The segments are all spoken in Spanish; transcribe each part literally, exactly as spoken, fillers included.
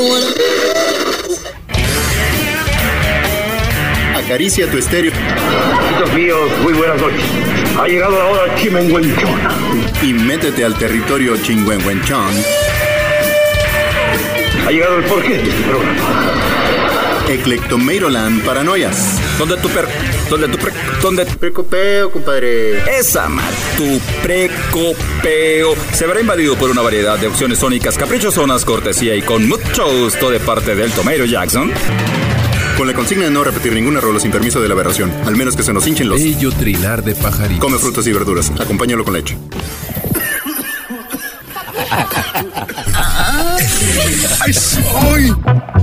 Acaricia tu estéreo. Amigos míos, muy buenas noches. Ha llegado la hora chimenguenchona. Y métete al territorio chingüengüenchón. Ha llegado el porqué de este programa. Eclectomeiroland Paranoias. ¿Dónde tu per... ¿Dónde tu pre... ¿Dónde tu precopeo, compadre? Esa mal, tu precopeo se verá invadido por una variedad de opciones sónicas caprichosonas, cortesía y con mucho gusto de parte del Tomeiro Jackson. Con la consigna de no repetir ninguna rola sin permiso de la aberración, al menos que se nos hinchen los... Bello trinar de pajaritos. Come frutas y verduras, acompáñalo con leche. ¡Ay, soy!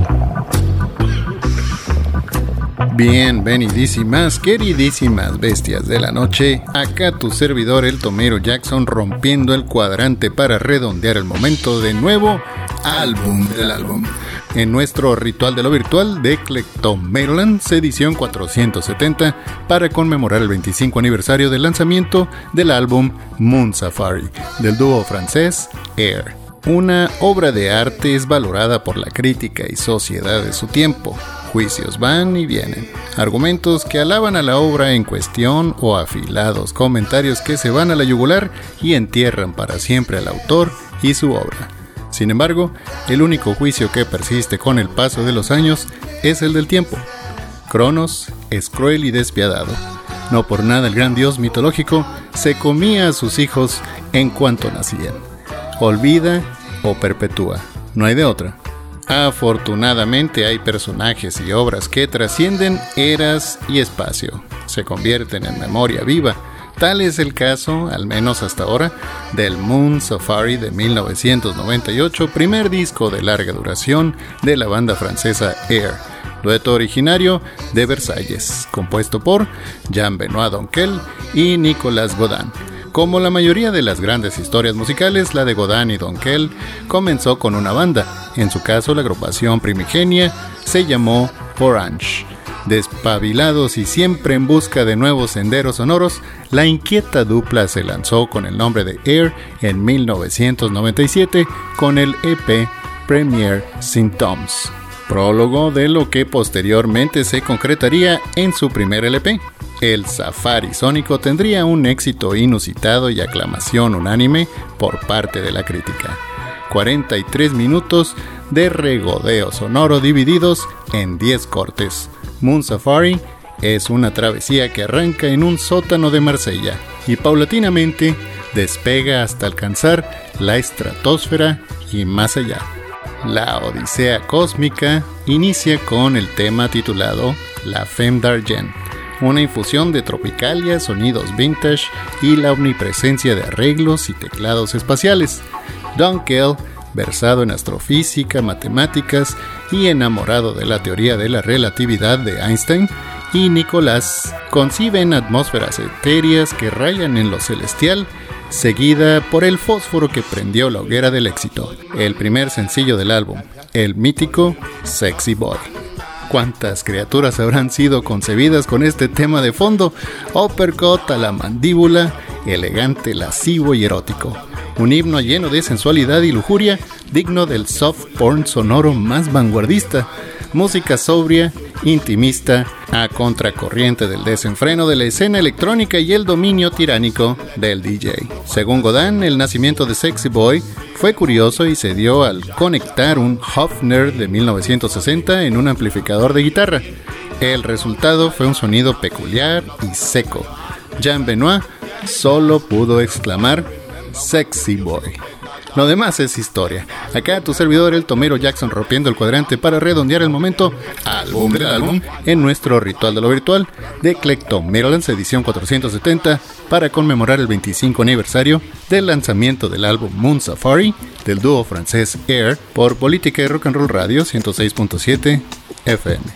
Bienvenidísimas, queridísimas bestias de la noche. Acá tu servidor, el Tomeiro Jackson, rompiendo el cuadrante para redondear el momento de nuevo álbum del álbum. En nuestro ritual de lo virtual de Eclectomeiroland, edición cuatrocientos setenta, para conmemorar el veinticinco aniversario del lanzamiento del álbum Moon Safari, del dúo francés Air. Una obra de arte es valorada por la crítica y sociedad de su tiempo. Juicios van y vienen, argumentos que alaban a la obra en cuestión o afilados comentarios que se van a la yugular y entierran para siempre al autor y su obra. Sin embargo, el único juicio que persiste con el paso de los años es el del tiempo. Cronos es cruel y despiadado. No por nada el gran dios mitológico se comía a sus hijos en cuanto nacían. Olvida o perpetúa, no hay de otra. Afortunadamente hay personajes y obras que trascienden eras y espacio, se convierten en memoria viva. Tal es el caso, al menos hasta ahora, del Moon Safari de mil novecientos noventa y ocho, primer disco de larga duración de la banda francesa Air, dueto originario de Versalles, compuesto por Jean-Benoît Donquel y Nicolas Godin. Como la mayoría de las grandes historias musicales, la de Godin y Donquel comenzó con una banda. En su caso, la agrupación primigenia se llamó Orange. Despabilados y siempre en busca de nuevos senderos sonoros, la inquieta dupla se lanzó con el nombre de Air en mil novecientos noventa y siete con el E P Premier Symptoms, prólogo de lo que posteriormente se concretaría en su primer L P. El Safari Sónico tendría un éxito inusitado y aclamación unánime por parte de la crítica. cuarenta y tres minutos de regodeo sonoro divididos en diez cortes. Moon Safari es una travesía que arranca en un sótano de Marsella y paulatinamente despega hasta alcanzar la estratosfera y más allá. La odisea cósmica inicia con el tema titulado La Femme d'Argent, una infusión de tropicalia, sonidos vintage y la omnipresencia de arreglos y teclados espaciales. Donquel, versado en astrofísica, matemáticas y enamorado de la teoría de la relatividad de Einstein, y Nicolas conciben atmósferas etéreas que rayan en lo celestial, seguida por el fósforo que prendió la hoguera del éxito, el primer sencillo del álbum, el mítico Sexy Boy. ¿Cuántas criaturas habrán sido concebidas con este tema de fondo? Uppercut a la mandíbula, elegante, lascivo y erótico. Un himno lleno de sensualidad y lujuria, digno del soft porn sonoro más vanguardista. Música sobria, intimista, a contracorriente del desenfreno de la escena electrónica y el dominio tiránico del D J. Según Godin, el nacimiento de Sexy Boy fue curioso y se dio al conectar un Hofner de mil novecientos sesenta en un amplificador de guitarra. El resultado fue un sonido peculiar y seco. Jean-Benoît solo pudo exclamar Sexy Boy. Lo demás es historia. Acá tu servidor, el Tomeiro Jackson, rompiendo el cuadrante para redondear el momento álbum del álbum en nuestro ritual de lo virtual de Eclectomeiroland edición cuatrocientos setenta para conmemorar el veinticinco aniversario del lanzamiento del álbum Moon Safari del dúo francés Air por Política y Rock and Roll Radio ciento seis punto siete F M.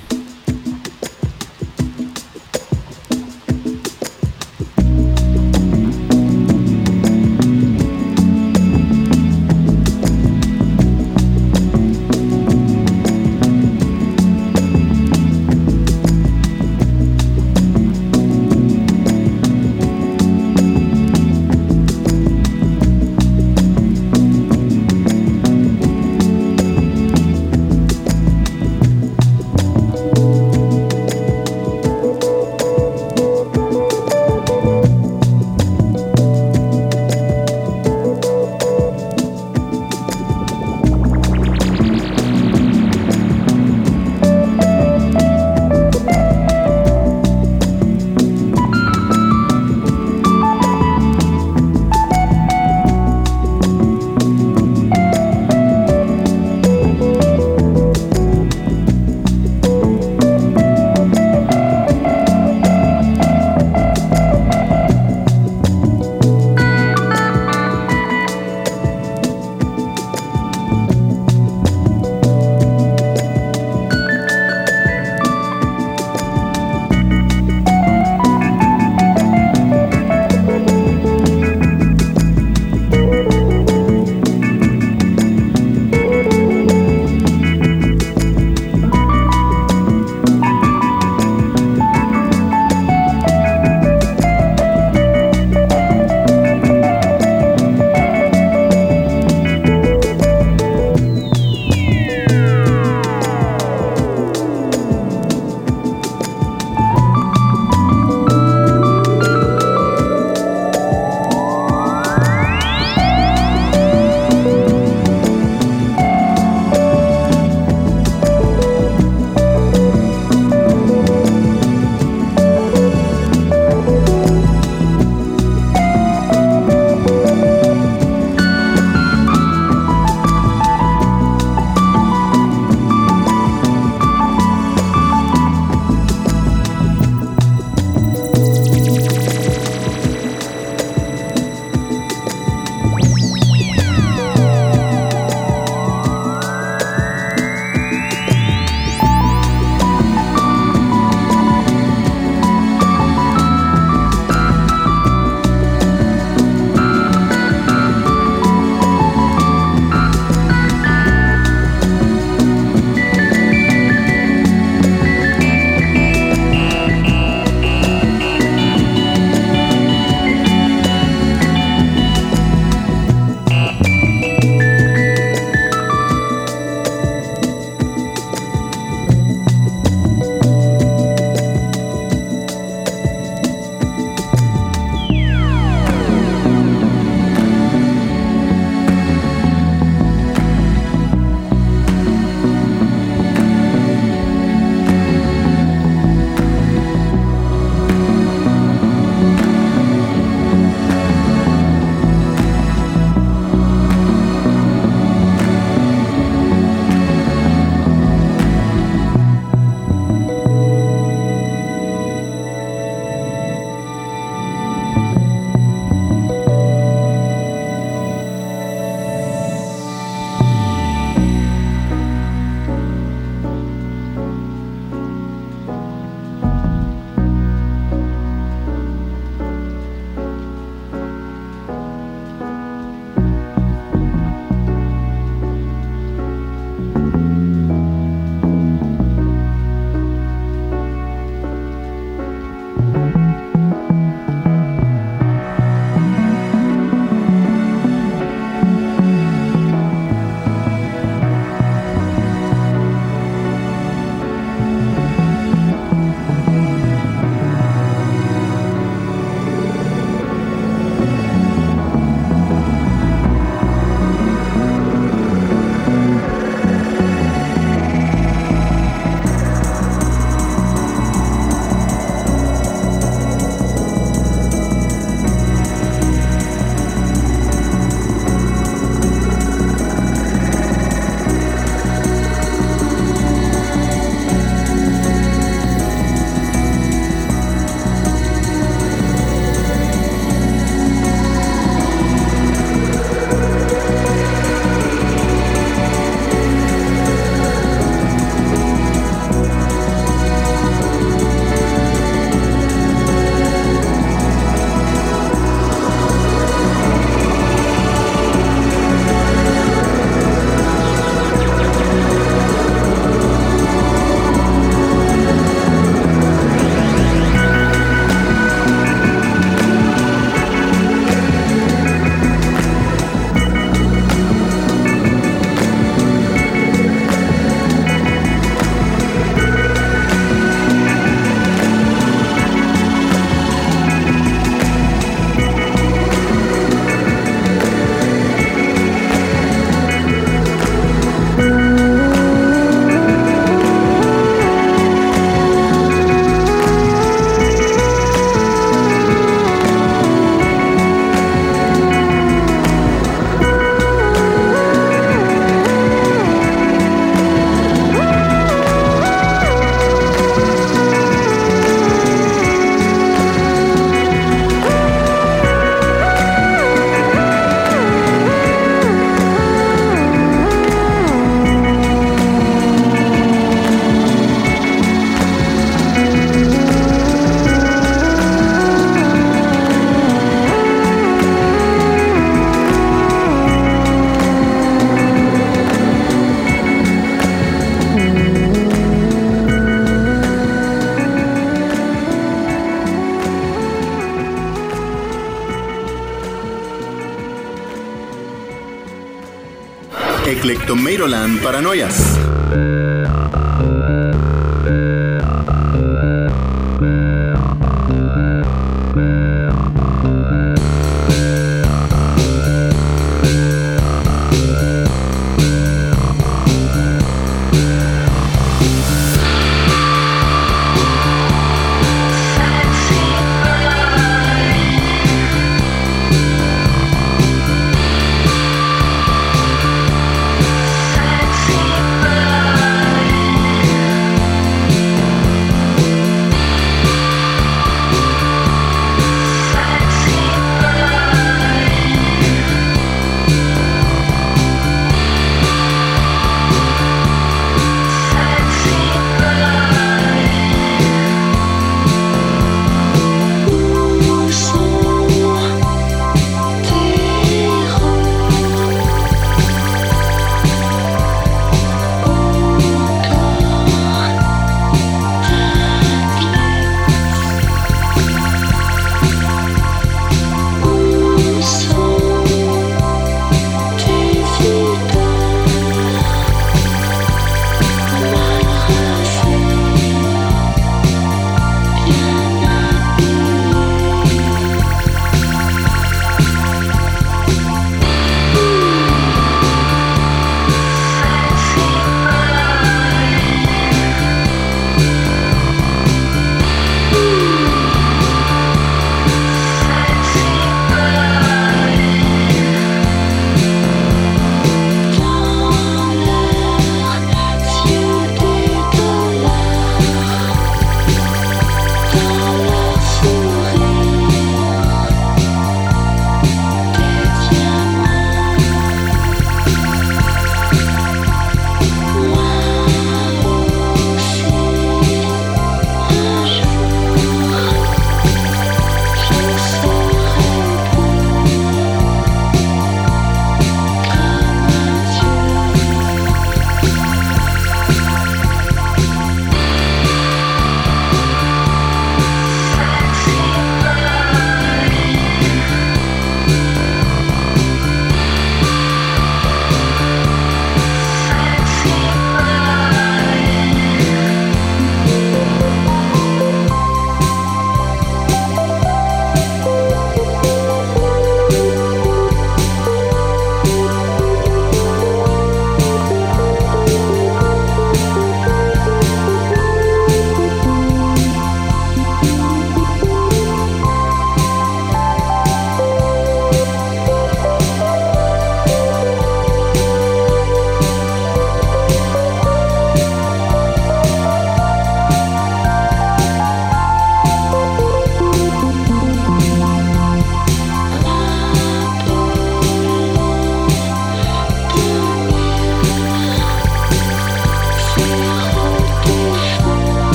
Eclectomeiroland Paranoias. Sexy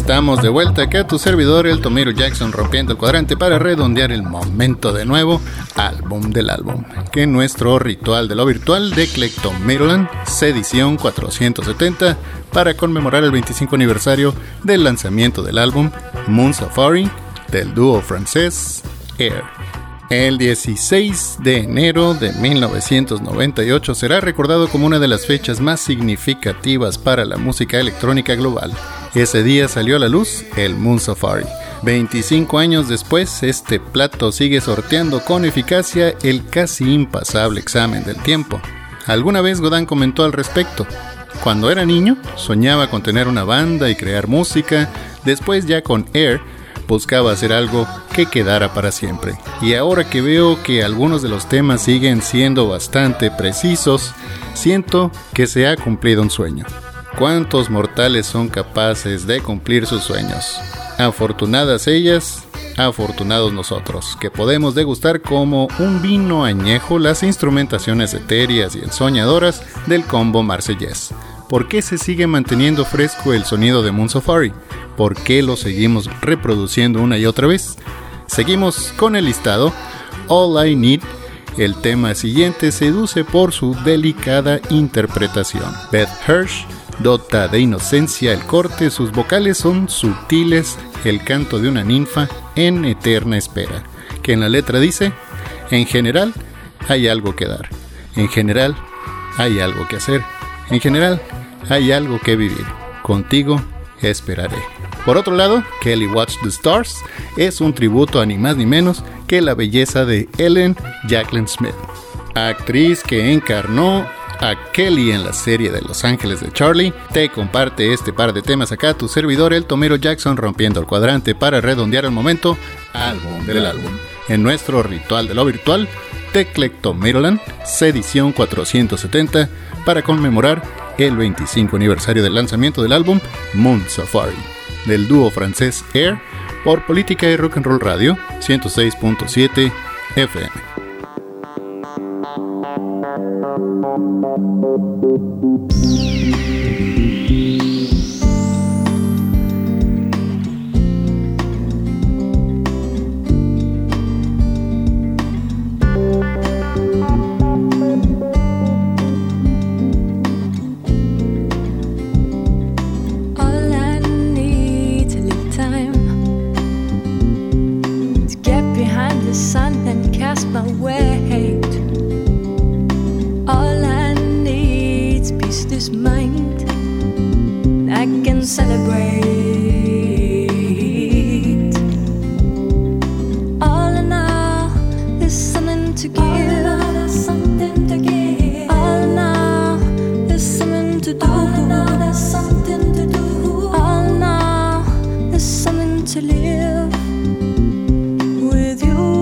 Estamos de vuelta acá, tu servidor, el Tomero Jackson, rompiendo el cuadrante para redondear el momento de nuevo álbum del álbum, que nuestro ritual de lo virtual de Clectomeroland, edición cuatrocientos setenta, para conmemorar el veinticinco aniversario del lanzamiento del álbum Moon Safari del dúo francés Air. El dieciséis de enero de mil novecientos noventa y ocho será recordado como una de las fechas más significativas para la música electrónica global. Ese día salió a la luz el Moon Safari. veinticinco años después, este plato sigue sorteando con eficacia el casi impasable examen del tiempo. Alguna vez Godin comentó al respecto: cuando era niño, soñaba con tener una banda y crear música. Después, ya con Air, buscaba hacer algo que quedara para siempre. Y ahora que veo que algunos de los temas siguen siendo bastante precisos, siento que se ha cumplido un sueño. ¿Cuántos mortales son capaces de cumplir sus sueños? Afortunadas ellas, afortunados nosotros, que podemos degustar como un vino añejo las instrumentaciones etéreas y ensoñadoras del combo marsellés. ¿Por qué se sigue manteniendo fresco el sonido de Moon Safari? ¿Por qué lo seguimos reproduciendo una y otra vez? Seguimos con el listado. All I Need, el tema siguiente, seduce por su delicada interpretación. Beth Hirsch dota de inocencia el corte, sus vocales son sutiles, el canto de una ninfa en eterna espera, que en la letra dice: en general hay algo que dar, en general hay algo que hacer, en general hay algo que vivir, contigo esperaré. Por otro lado, Kelly Watch the Stars es un tributo a ni más ni menos que la belleza de Ellen Jacqueline Smith, actriz que encarnó a Kelly en la serie de Los Ángeles de Charlie. Te comparte este par de temas acá tu servidor, el Tomero Jackson, rompiendo el cuadrante para redondear el momento álbum del álbum, en nuestro ritual de lo virtual de Clectomeroland, edición cuatrocientos setenta, para conmemorar el veinticinco aniversario del lanzamiento del álbum Moon Safari del dúo francés Air, por Política y Rock and Roll Radio ciento seis punto siete F M. My weight. All I need's peace, this mind I can celebrate. All in all, there's something to give. All in all, there's something to give. All in all, there's something to do. All in all, there's something to do. All in all, there's something to live with you.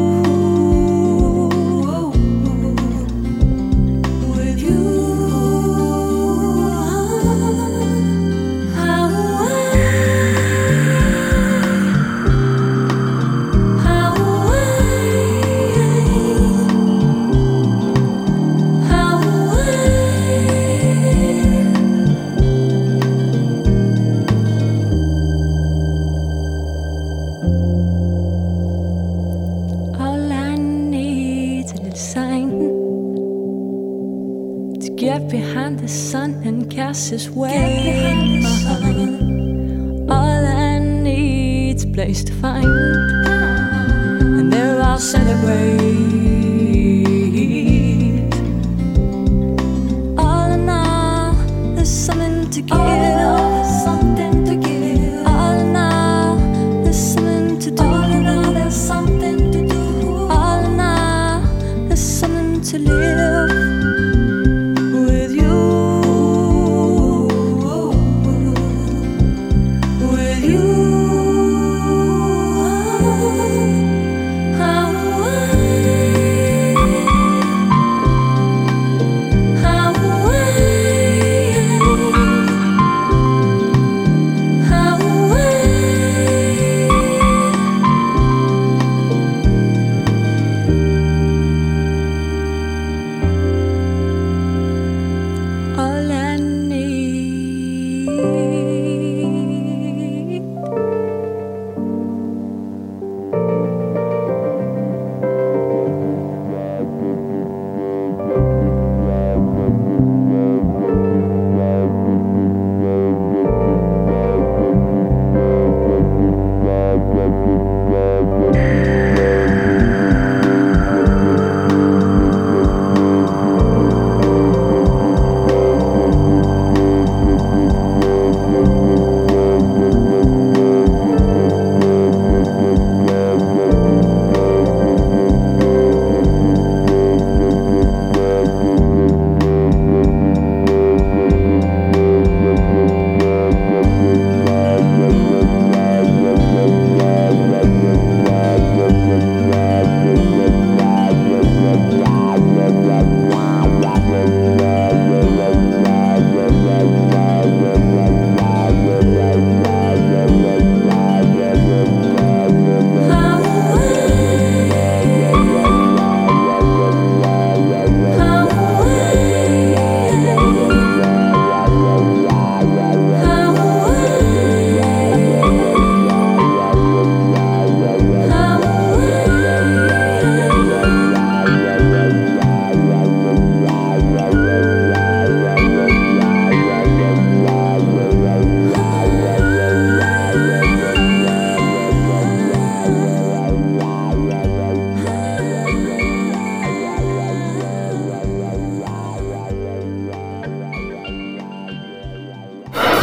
His way. All I need's a place to find, and there I'll celebrate. All in all, there's something to give. All something to give. All in all, there's something to do. All in all, there's something to do. All in all, there's something to live with you. You, how I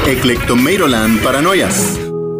Eclectomeiroland Paranoias.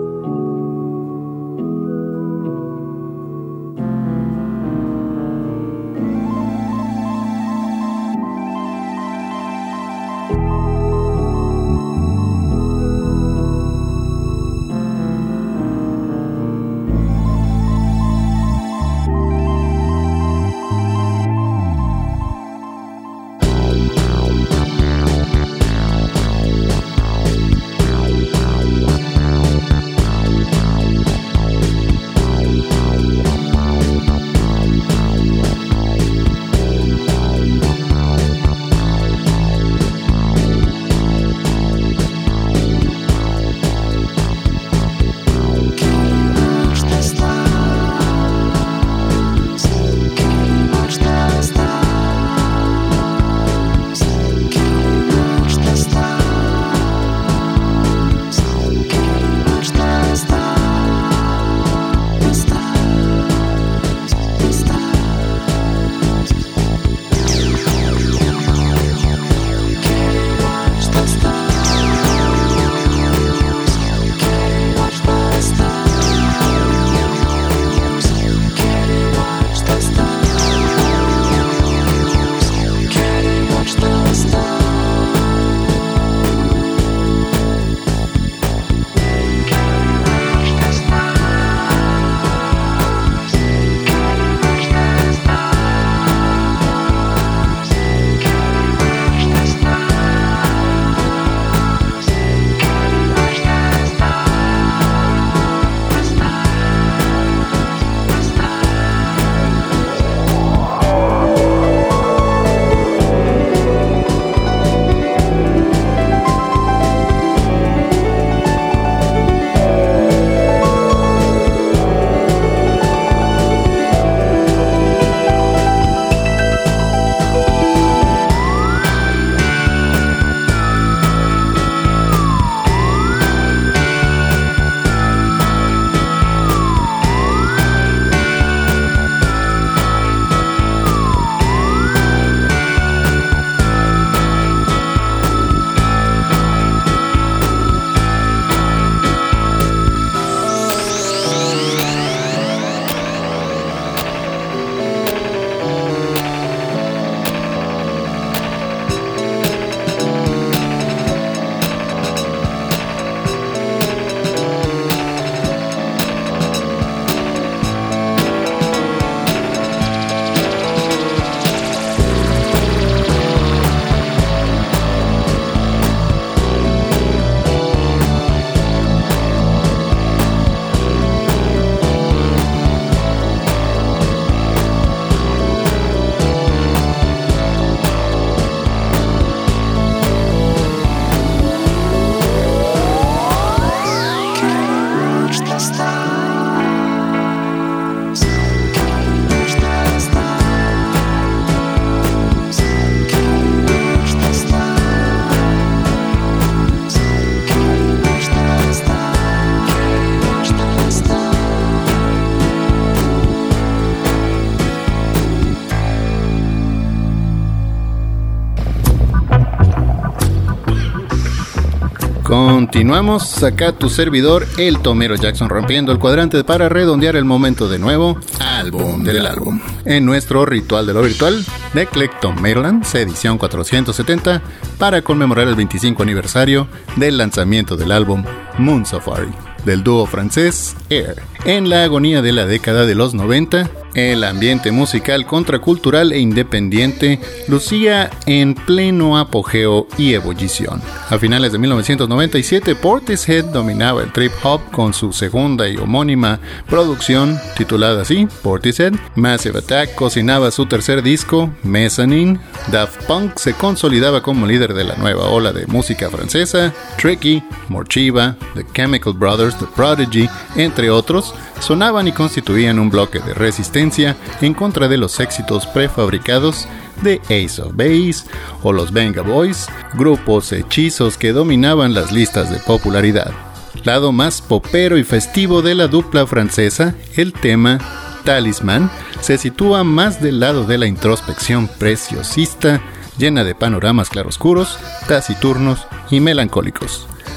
Continuamos, acá tu servidor, el Tomero Jackson, rompiendo el cuadrante para redondear el momento de nuevo álbum del álbum. En nuestro ritual de lo virtual, de Eclectomeiroland, edición cuatrocientos setenta, para conmemorar el veinticinco aniversario del lanzamiento del álbum Moon Safari, del dúo francés Air. En la agonía de la década de los noventa, el ambiente musical contracultural e independiente lucía en pleno apogeo y ebullición. A finales de mil novecientos noventa y siete, Portishead dominaba el trip hop con su segunda y homónima producción titulada así, Portishead. Massive Attack cocinaba su tercer disco, Mezzanine. Daft Punk se consolidaba como líder de la nueva ola de música francesa. Tricky, Morchiva, The Chemical Brothers, The Prodigy, entre otros, sonaban y constituían un bloque de resistencia en contra de los éxitos prefabricados de Ace of Base o los Venga Boys, grupos hechizos que dominaban las listas de popularidad. Lado más popero y festivo de la dupla francesa, el tema Talisman se sitúa más del lado de la introspección preciosista, llena de panoramas claroscuros, taciturnos y melancólicos.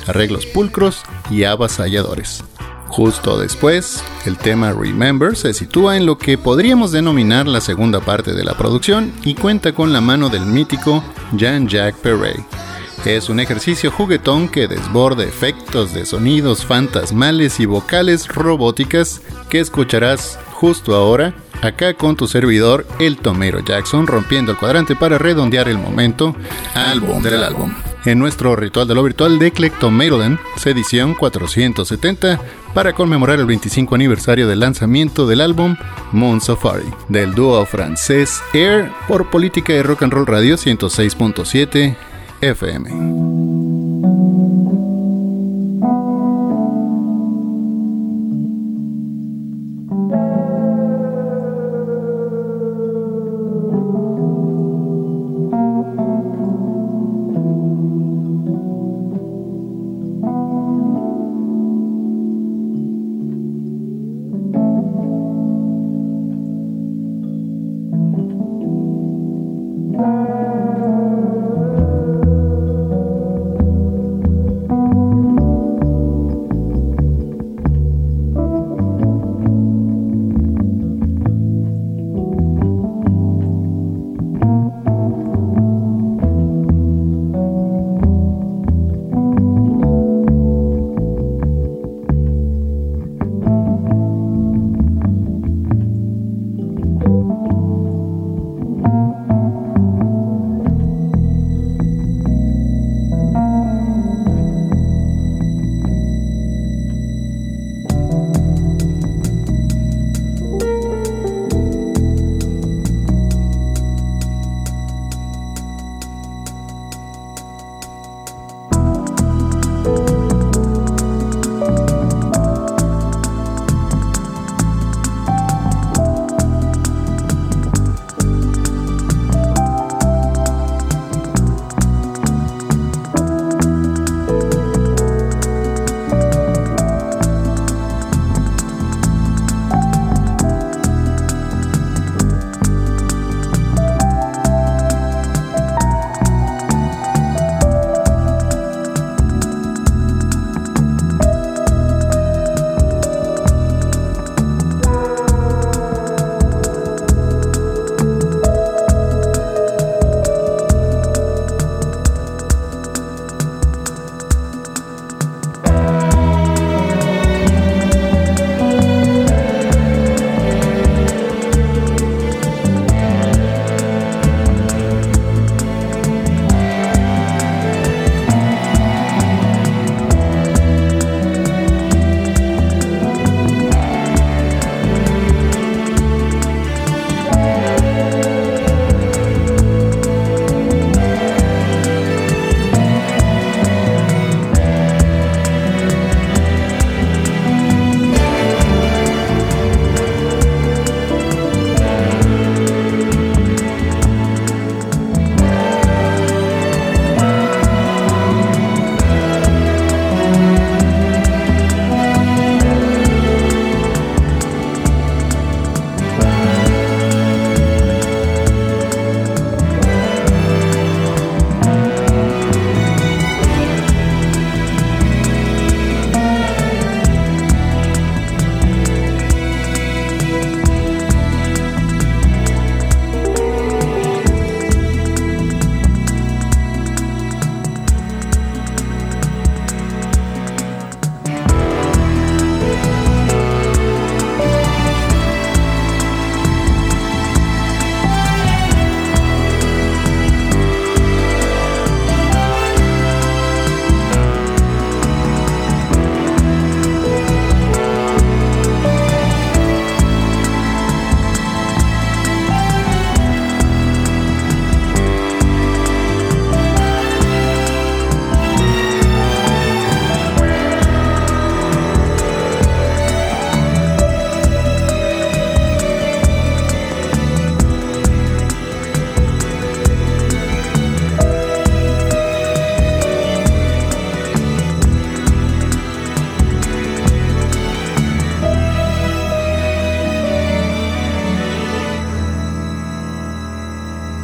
arreglos pulcros y avasalladores. Justo después, el tema Remember se sitúa en lo que podríamos denominar la segunda parte de la producción y cuenta con la mano del mítico Jean-Jacques Perrey. Es un ejercicio juguetón que desborda efectos de sonidos fantasmales y vocales robóticas que escucharás justo ahora, acá con tu servidor, el Tomero Jackson, rompiendo el cuadrante para redondear el momento, álbum del álbum. En nuestro ritual de lo virtual de Eclectomeiroland, edición cuatrocientos setenta, para conmemorar el veinticinco aniversario del lanzamiento del álbum Moon Safari, del dúo francés Air, por Política de Rock and Roll Radio ciento seis punto siete F M.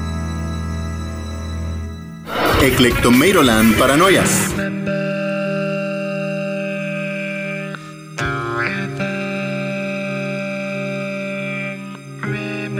Eclectomeiroland Paranoias.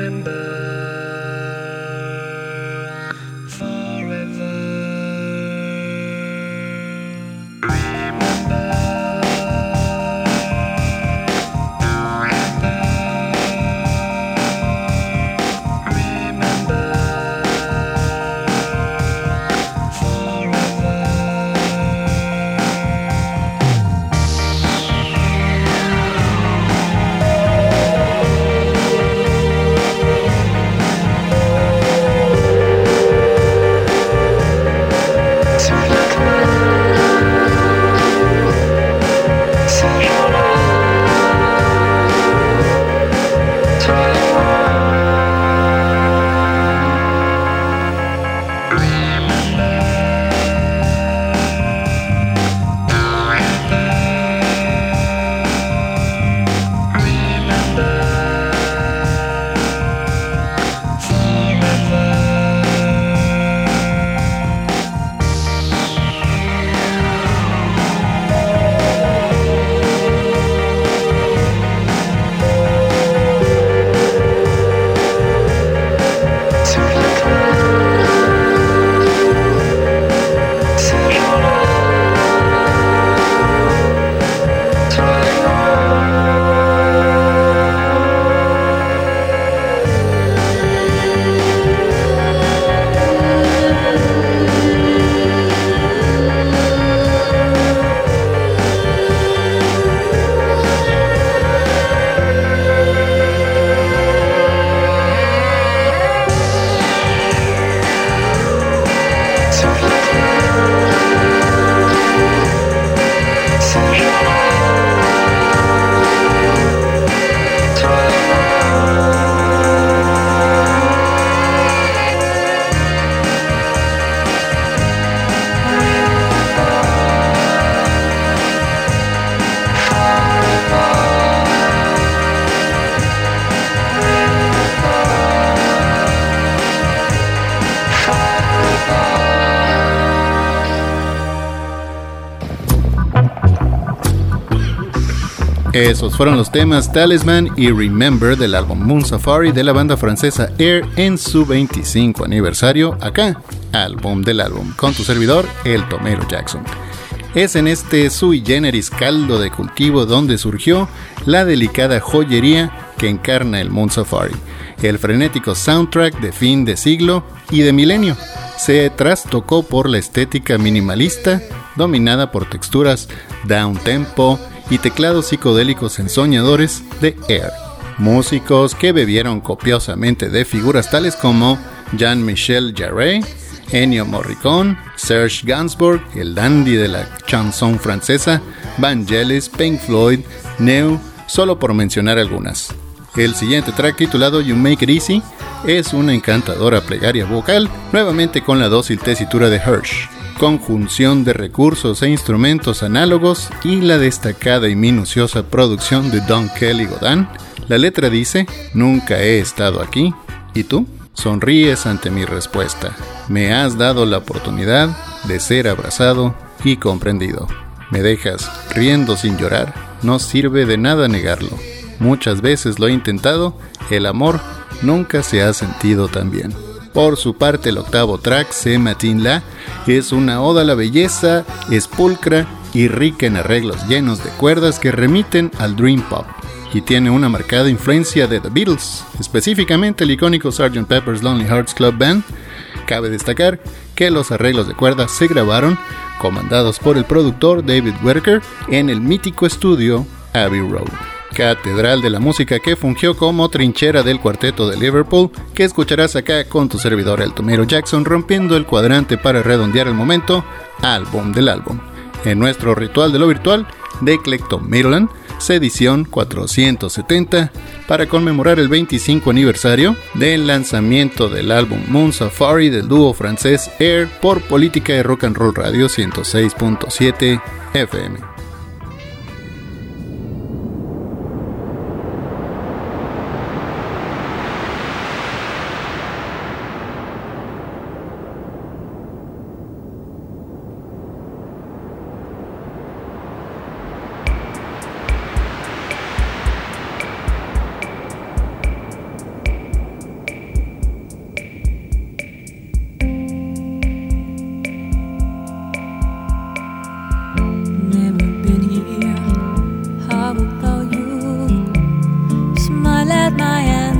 Esos fueron los temas Talisman y Remember del álbum Moon Safari de la banda francesa Air en su veinticinco aniversario, acá, álbum del álbum, con tu servidor, el Tomero Jackson. Es en este sui generis caldo de cultivo donde surgió la delicada joyería que encarna el Moon Safari, el frenético soundtrack de fin de siglo y de milenio. Se trastocó por la estética minimalista, dominada por texturas down-tempo y teclados psicodélicos ensoñadores de Air. Músicos que bebieron copiosamente de figuras tales como Jean-Michel Jarre, Ennio Morricone, Serge Gainsbourg, el dandy de la chanson francesa, Vangelis, Pink Floyd, Neu, solo por mencionar algunas. El siguiente track, titulado You Make It Easy, es una encantadora plegaria vocal, nuevamente con la dócil tesitura de Hirsch, conjunción de recursos e instrumentos análogos y la destacada y minuciosa producción de Don Kelly Godin. La letra dice: nunca he estado aquí, ¿y tú? Sonríes ante mi respuesta. Me has dado la oportunidad de ser abrazado y comprendido. Me dejas riendo sin llorar, no sirve de nada negarlo. Muchas veces lo he intentado, el amor nunca se ha sentido tan bien. Por su parte, el octavo track, Ce Matin Là, es una oda a la belleza, es pulcra y rica en arreglos llenos de cuerdas que remiten al dream pop, y tiene una marcada influencia de The Beatles, específicamente el icónico sergeant Pepper's Lonely Hearts Club Band. Cabe destacar que los arreglos de cuerdas se grabaron, comandados por el productor David Whittaker, en el mítico estudio Abbey Road, catedral de la música que fungió como trinchera del cuarteto de Liverpool, que escucharás acá con tu servidor el Tomero Jackson, rompiendo el cuadrante para redondear el momento, álbum del álbum. En nuestro ritual de lo virtual de Clectomeroland, edición cuatrocientos setenta, para conmemorar el veinticinco aniversario del lanzamiento del álbum Moon Safari del dúo francés Air por Política de Rock and Roll Radio ciento seis punto siete F M.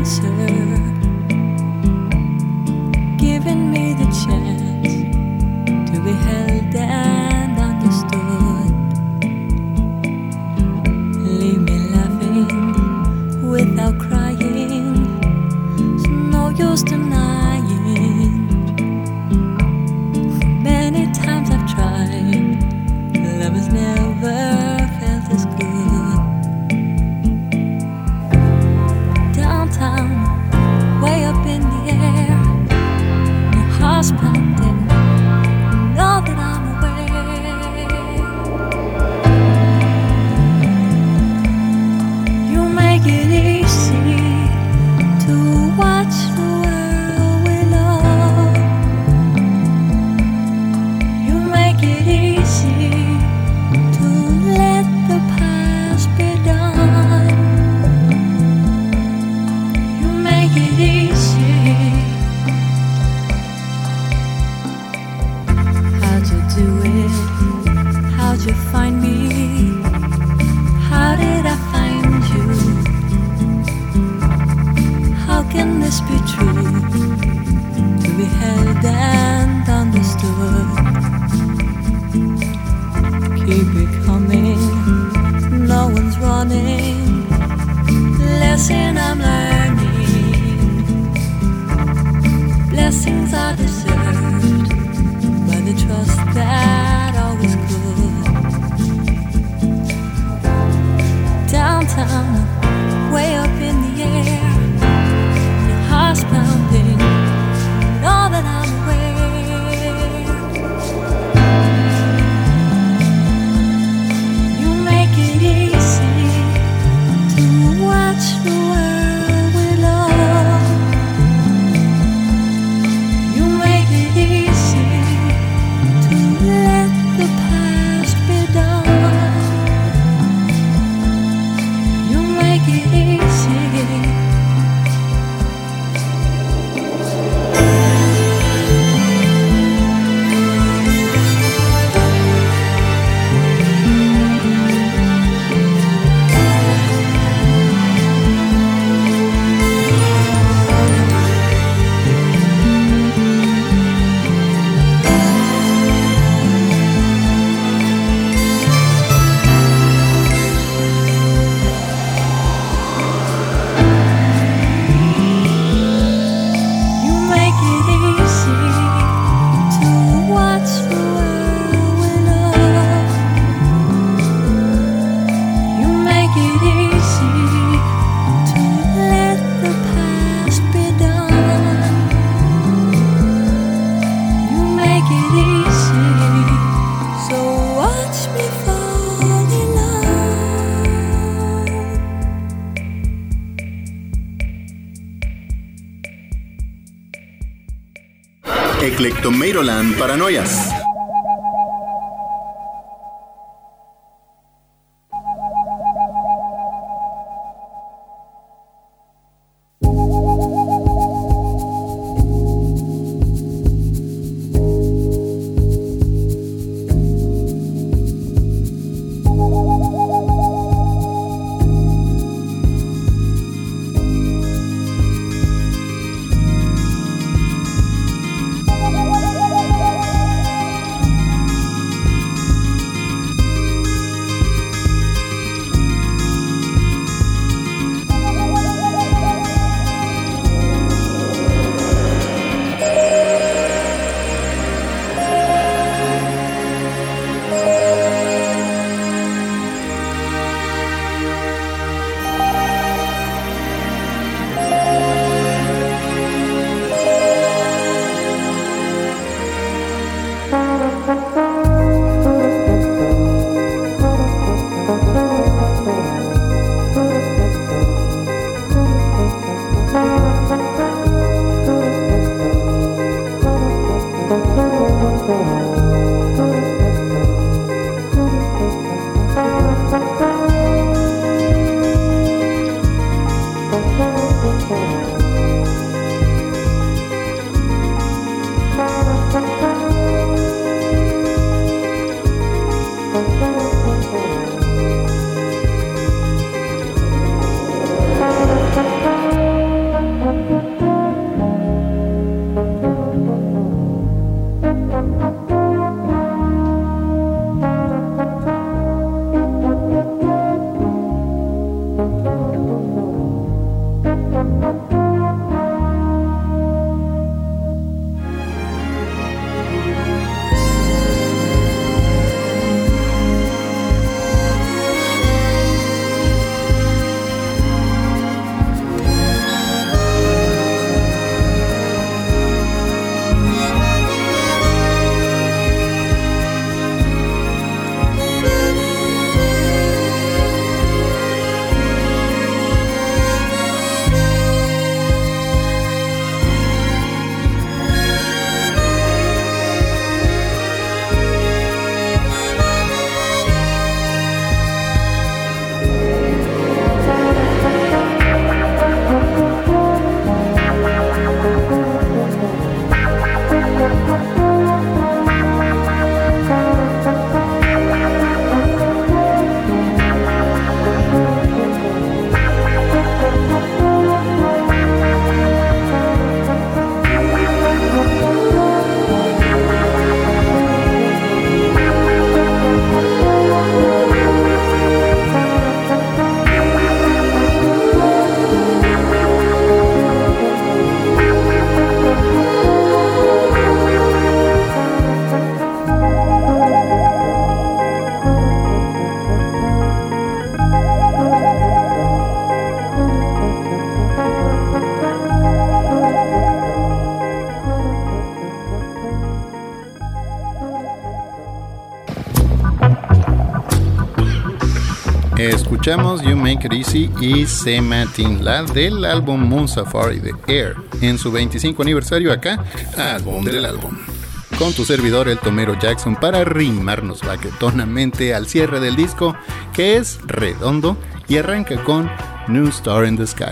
answer, giving me the chance to be held and understood. Leave me laughing without crying, so no use denying. Many times I've tried, love has never felt as good. Downtown, way up in the air, your heart's pounding, know that I'm aware. You make it easy to watch the world we love. You make it easy to let the past be done. You make it easy. How'd you do it? How'd you find me? How did I find you? How can this be true? To be held and understood. Keep it coming, no one's running. Lesson I'm learning. Blessings are deserved by the trust that always could. Downtown, way up in the air, your heart's pounding, know that I'm aware. You make it easy to watch the world we love. You make it easy to let the past be done. You make it easy. You make it easy to watch the world we love. You make it easy to let the past be done. You make it easy, so watch me fall in love. Eclectomeiroland Paranoias. Escuchamos You Make It Easy y Se Matin, la del álbum Moon Safari de Air, en su veinticinco aniversario acá, álbum del álbum. Con tu servidor, el Tomero Jackson, para rimarnos baquetonamente al cierre del disco, que es redondo y arranca con New Star in the Sky.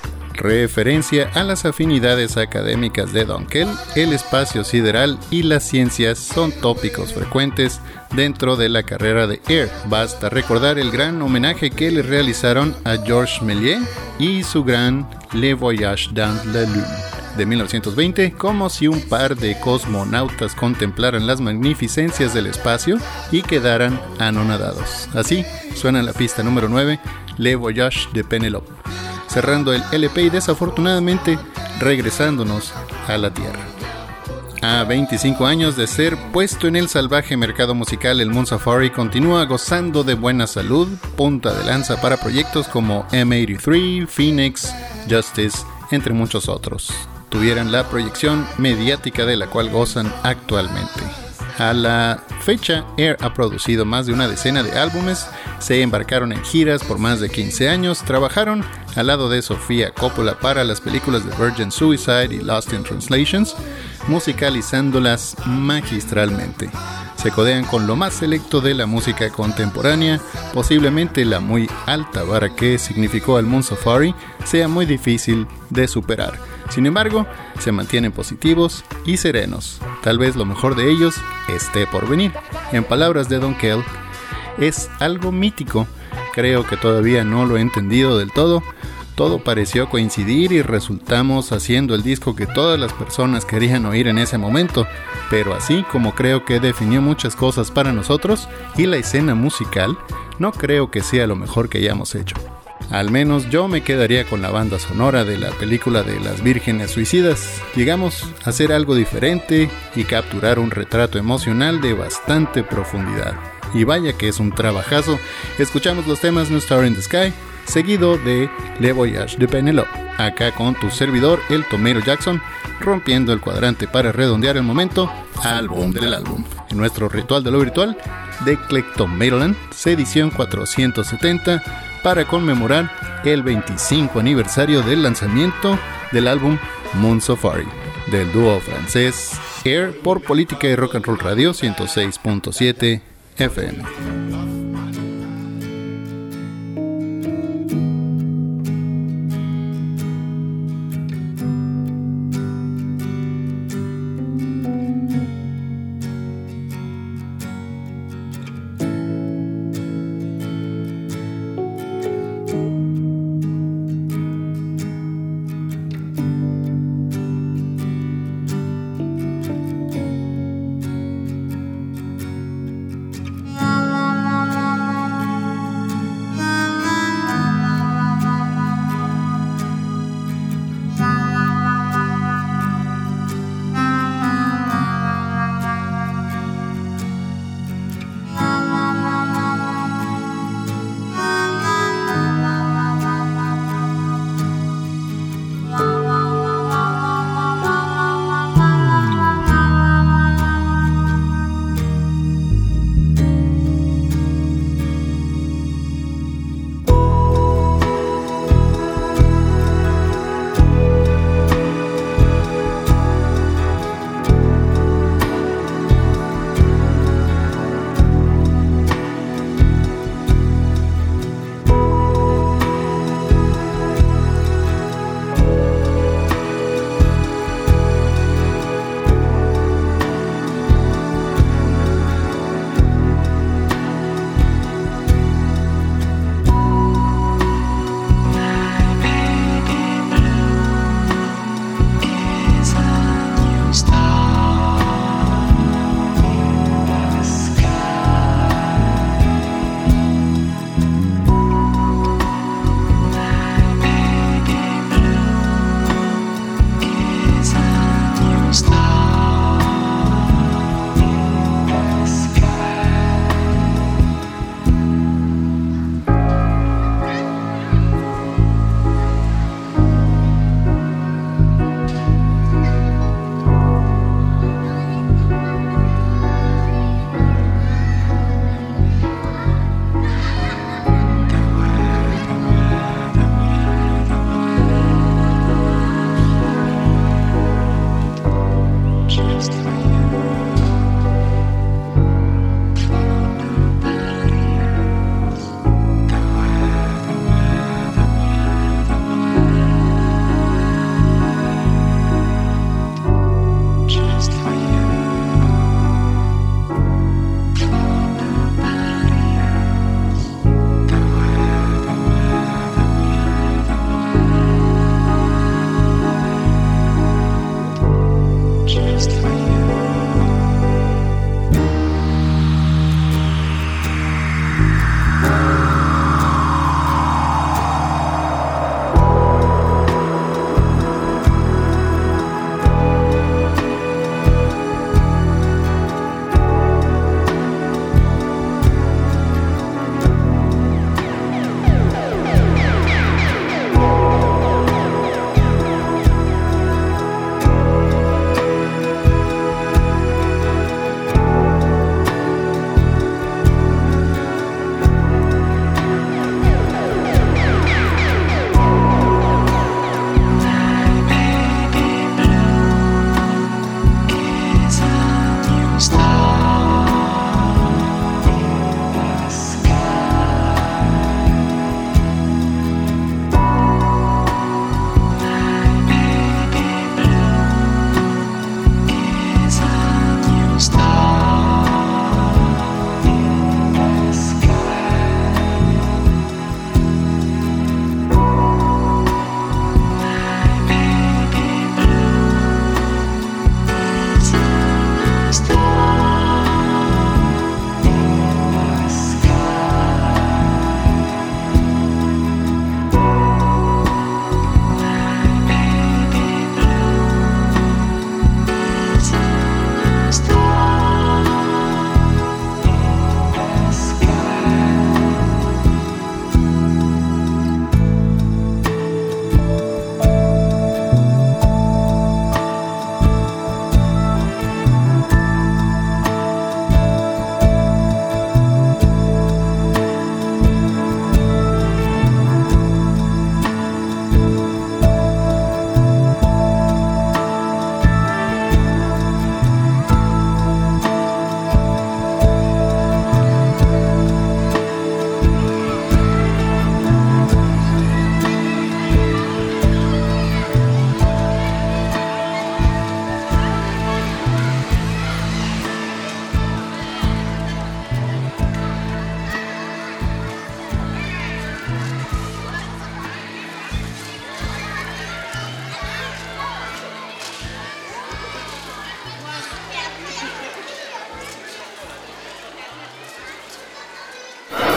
Referencia a las afinidades académicas de Dunkel, el espacio sideral y las ciencias son tópicos frecuentes dentro de la carrera de Air. Basta recordar el gran homenaje que le realizaron a Georges Méliès y su gran Le Voyage dans la Lune de mil novecientos veinte, como si un par de cosmonautas contemplaran las magnificencias del espacio y quedaran anonadados. Así suena la pista número nueve, Le Voyage de Pénélope, cerrando el L P y desafortunadamente regresándonos a la Tierra. A veinticinco años de ser puesto en el salvaje mercado musical, el Moon Safari continúa gozando de buena salud, punta de lanza para proyectos como M ochenta y tres, Phoenix, Justice, entre muchos otros. Tuvieran la proyección mediática de la cual gozan actualmente. A la fecha, Air ha producido más de una decena de álbumes, se embarcaron en giras por más de quince años, trabajaron al lado de Sofía Coppola para las películas de Virgin Suicide y Lost in Translations, musicalizándolas magistralmente. Se codean con lo más selecto de la música contemporánea, posiblemente la muy alta vara que significó el Moon Safari sea muy difícil de superar. Sin embargo, se mantienen positivos y serenos. Tal vez lo mejor de ellos esté por venir. En palabras de Dunkel, es algo mítico. Creo que todavía no lo he entendido del todo. Todo pareció coincidir y resultamos haciendo el disco que todas las personas querían oír en ese momento, pero así como creo que definió muchas cosas para nosotros y la escena musical, no creo que sea lo mejor que hayamos hecho. Al menos yo me quedaría con la banda sonora de la película de Las Vírgenes Suicidas. Llegamos a hacer algo diferente y capturar un retrato emocional de bastante profundidad. Y vaya que es un trabajazo. Escuchamos los temas No Star in the Sky, seguido de Le Voyage de Pénélope. Acá con tu servidor, el Tomero Jackson, rompiendo el cuadrante para redondear el momento, álbum del álbum. En nuestro ritual de lo virtual, de Clectomeroland, edición cuatrocientos setenta, para conmemorar el veinticinco aniversario del lanzamiento del álbum Moon Safari, del dúo francés Air, por Política y Rock and Roll Radio ciento seis punto siete F M. Thank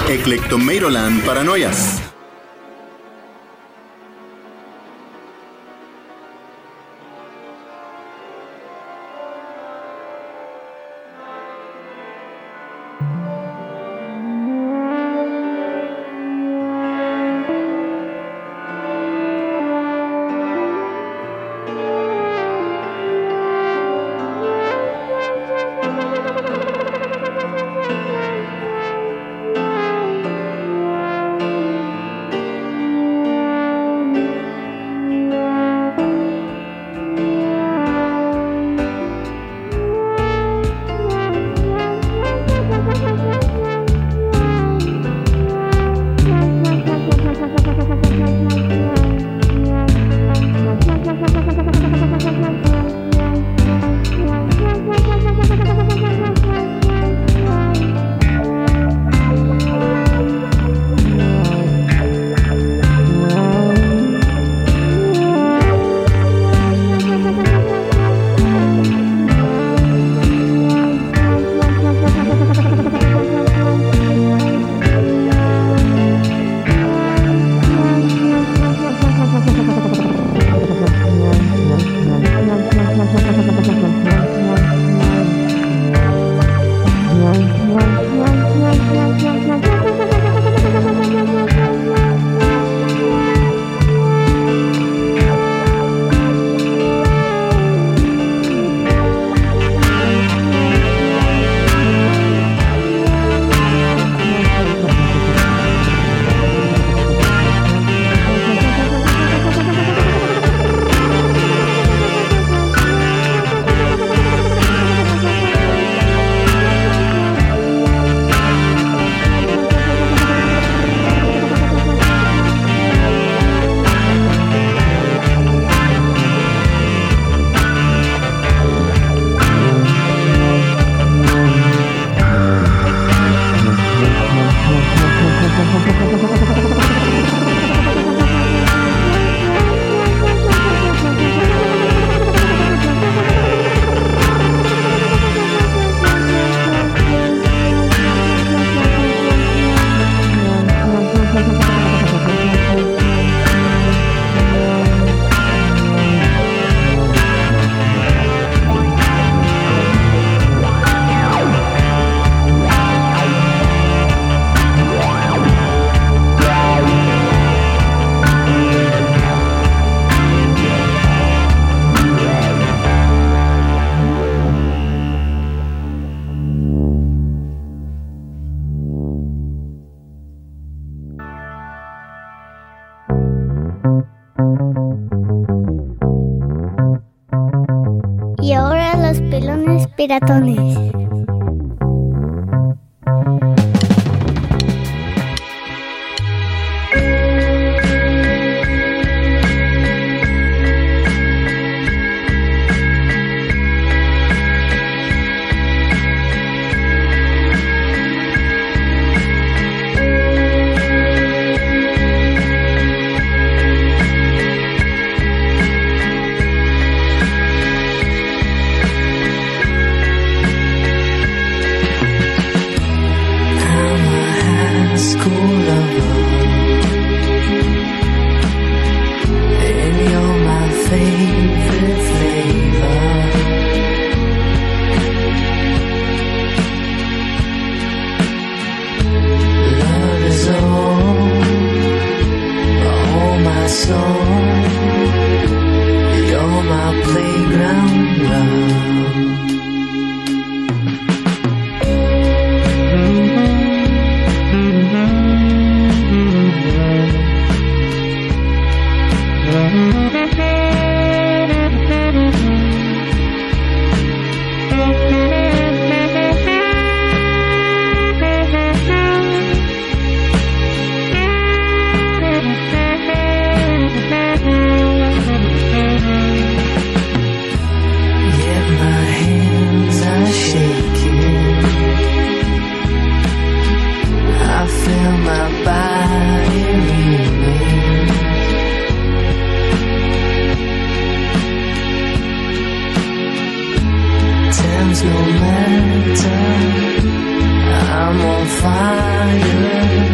Eclectomeiroland Paranoias. Y ahora los pelones piratones. No matter, I'm on fire.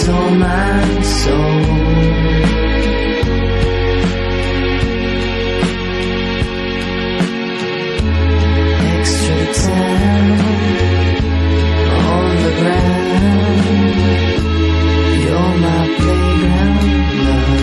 stole my soul. Extra time on the ground. You're my playground love.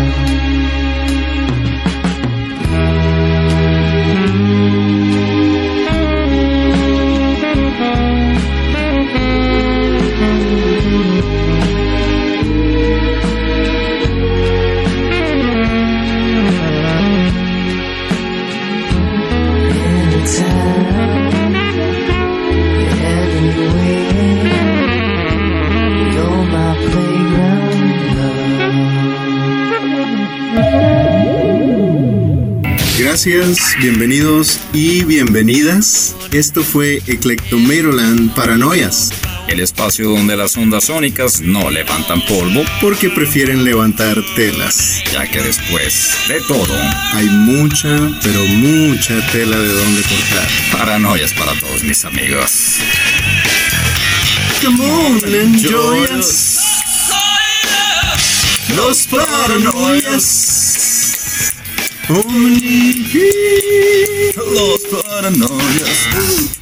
Gracias, bienvenidos y bienvenidas. Esto fue Eclectomeroland Paranoias. El espacio donde las ondas sónicas no levantan polvo, porque prefieren levantar telas. ya que después de todo hay mucha, pero mucha tela de donde cortar. Paranoias para todos mis amigos. Come on, enjoy us. Los paranoias. Only Los paranoias.